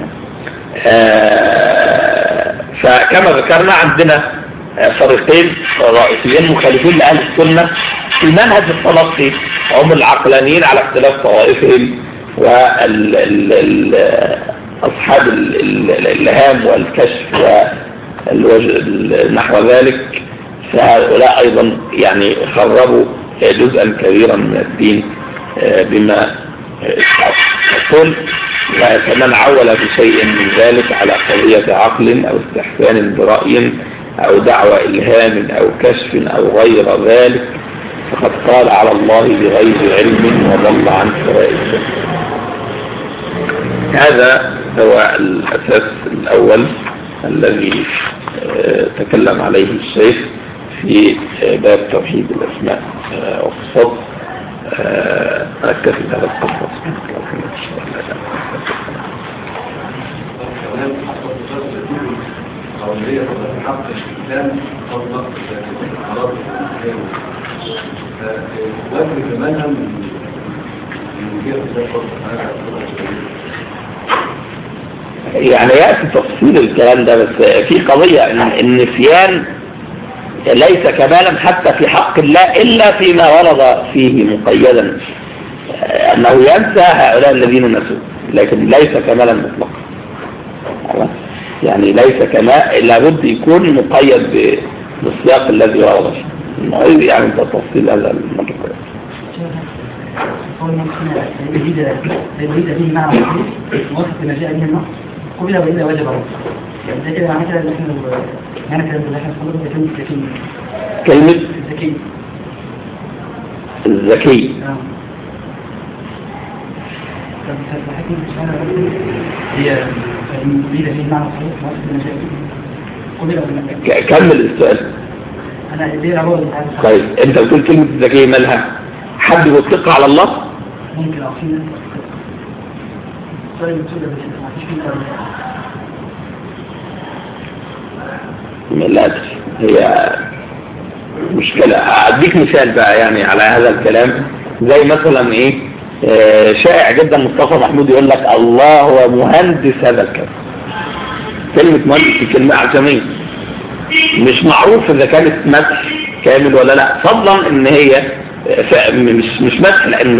فكما ذكرنا عندنا فريقين رئيسيين مخالفين لأهل السنة في منهج التلقي، هم العقلانيين على اختلاف طوائفهم وأصحاب الإلهام والكشف ونحو ذلك. فهؤلاء أيضا يعني خربوا جزءا كبيرا من الدين بما يقول، وكمن عول بشيء من ذلك على قضية عقل أو استحسان برأي أو دعوة إلهام أو كشف أو غير ذلك فقد قال على الله بغير علم وضل عن سواء السبيل. هذا هو الأساس الأول الذي تكلم عليه الشيخ في باب توحيد الأسماء والصفات. أكتفي بهذا القصة. يعني يأتي تفصيل الكلام ده، بس في قضية إن النسيان ليس كمالا حتى في حق الله إلا فيما ورد فيه مقيدا أنه ينسى هؤلاء الذين نسوا، لكن ليس كمالا مطلقا. يعني ليس كمال، لابد يكون مقيد بالسياق الذي ورد فيه. يعني تفصيل هذا الموضوع. الوحيد فيه معنى وصف ما جاء به النص قبل وإلا وجب الرد. يعني ده كده معنى كده ان احنا يعني كده ان احنا نقول كلمة ذكي. كلمة ذكي. الذكي. هي الوحيد فيه معنى صحيح وصف ما جاء به قبل وإلا. كمل السؤال. انا دي عبارة. طيب انت بتقول كلمة الذكي مالها؟ حد يطلق على الله؟ ممكن أعطينا طيب بتقول ما فيش فيه لا هي مشكلة. أديك مثال بقى يعني على هذا الكلام، زي مثلا إيه شائع جدا مصطفى محمود يقول لك الله هو مهندس هذا الكلام. كلمة مهندس دي كلمة أعجمية، مش معروف إذا كانت مدح كامل ولا لا، فضلا إن هي مش مدح، لأن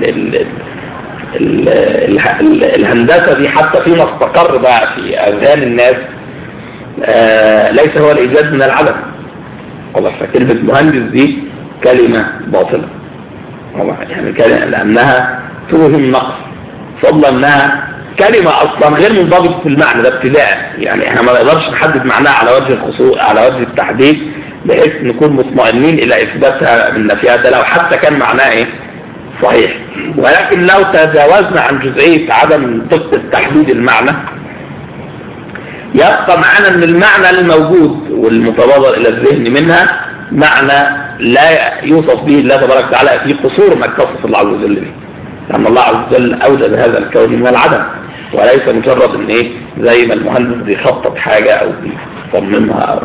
الهندسة دي حتى فيما استقر بقى في أذهان الناس ليس هو الإيجاد من العدم، واضح؟ فكلمة مهندس دي كلمة باطلة يعني لأنها توهم نقص، فضلا أنها كلمة أصلا غير منضبطة في المعنى ده ابتداء. يعني احنا ما نقدرش نحدد معناها على وجه الخصوص على وجه التحديد بحيث نكون مطمئنين إلى إثباتها من نفيها، ده لو حتى كان معناه إيه صحيح. ولكن لو تجاوزنا عن جزئية عدم دقة تحديد المعنى، يبقى معنا أن المعنى الموجود والمتبادر إلى الذهن منها معنى لا يوصف به الله تبارك وتعالى في قصور ما اتصف الله عز وجل به، لأن الله عز وجل أوجد هذا الكون من العدم، وليس مجرد إن إيه زي ما المهندس بيخطط حاجة أو بيصممها أو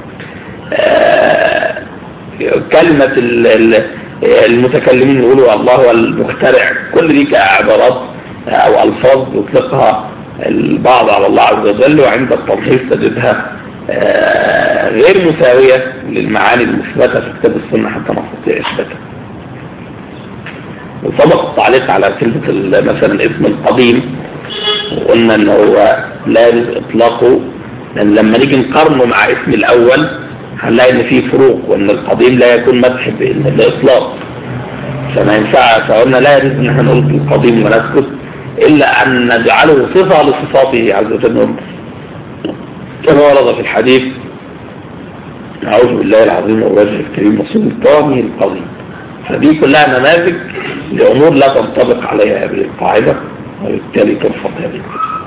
كلمة المتكلمين يقولوا الله هو المخترع، كل دي كعبارات أو ألفاظ يطلقها البعض على الله عز وجل، وعند التمحيص تجدها غير مساوية للمعاني المثبتة في كتاب السنة حتى نستطيع إثباتها. وسبق التعليق على كلمة مثلا اسم القديم، وقلنا أنه هو لا يجوز إطلاقه، لأن لما نيجي نقارنه مع اسم الأول هنلاقي إن فيه فروق، وأن القديم لا يكون مدح بالإطلاق، فما ينفع. فقلنا لا يجوز إن احنا نقول القديم ونسكت إلا أن نجعله صفة لصفاته عز وجل، كما ورد في الحديث: أعوذ بالله العظيم والوجه الكريم وسلطانه القديم. فدي كلها نماذج لأمور لا تنطبق عليها هذه القاعدة، وبالتالي ترفض هذه القاعدة.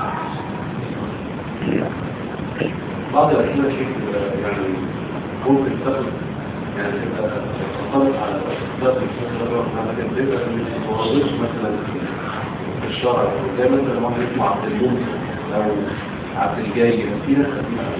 بعض الأحيان يعني ممكن تاخد يعني تنطبق على أسباب الشرع، لكن بيبقى ما وردش مثلا في الشرع، زي مثلا واحد اسمه عبد المنصف أو عبد الجيد، في ناس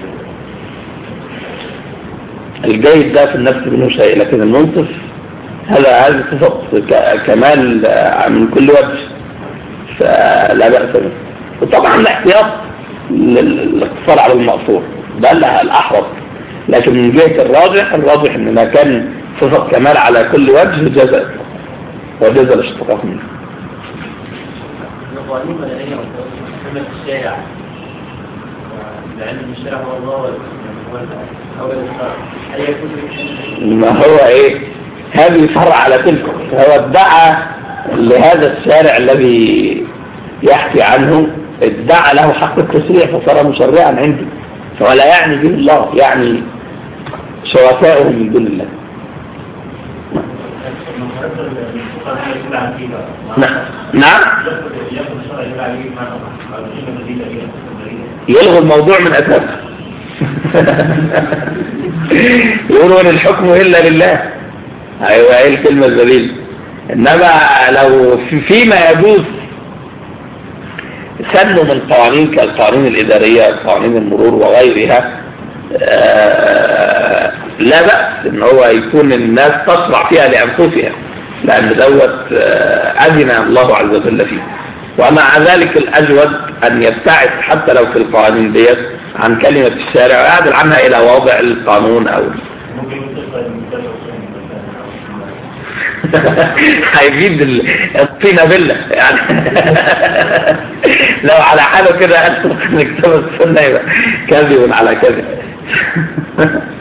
الجيد ده في النفس منه شيء، لكن المنصف هذه صفة كمال من كل وجه، فلا بأس به. وطبعا الاحتياط للاقتصار على المقصور ده الأحرص، لكن من جهة الراجح ان ما كان صفة كمال على كل وجه جزء وجزء الاشتقاق منه. القوانين المدنية وحكومة الشارع، لأن الشارع هو الله أول الشرع، هل يكون ما هو إيه؟ هذه فرع على تلك. هو ادعى لهذا الشارع الذي يحكي عنه، ادعى له حق التشريع فصار مشرعا عندي، فلا يعني به الله، يعني شركائه من دون الله. نعم يلغوا الموضوع من أساسه. يقولون الحكم إلا لله. أيوة، هي الكلمة الذليلة. إنما لو فيما يجوز سنه من قوانين كالقوانين الإدارية، قوانين المرور وغيرها، لا بأس إن هو يكون الناس تشرع فيها لأنفسها، لأن دوت أذن الله عز وجل فيه. ومع ذلك الأجود أن يبتعد حتى لو في القوانين ديت عن كلمة الشارع ويعدل عنها إلى وضع القانون أو هيجيب الطينة بالله يعني. لو على حاله كده أسرق نكتب السنة يبقى كذب على كذب.